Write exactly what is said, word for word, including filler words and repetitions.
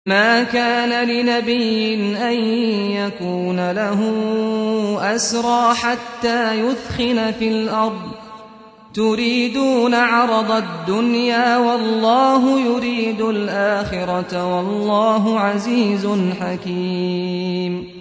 مَا كَانَ لِنَبِيٍّ أَن يَكُونَ لَهُ أَسْرَىٰ حَتَّىٰ يُثْخِنَ فِي الْأَرْضِ ۚ تُرِيدُونَ عَرَضَ الدُّنْيَا وَاللَّهُ يُرِيدُ الْآخِرَةَ ۗ وَاللَّهُ عَزِيزٌ حَكِيمٌ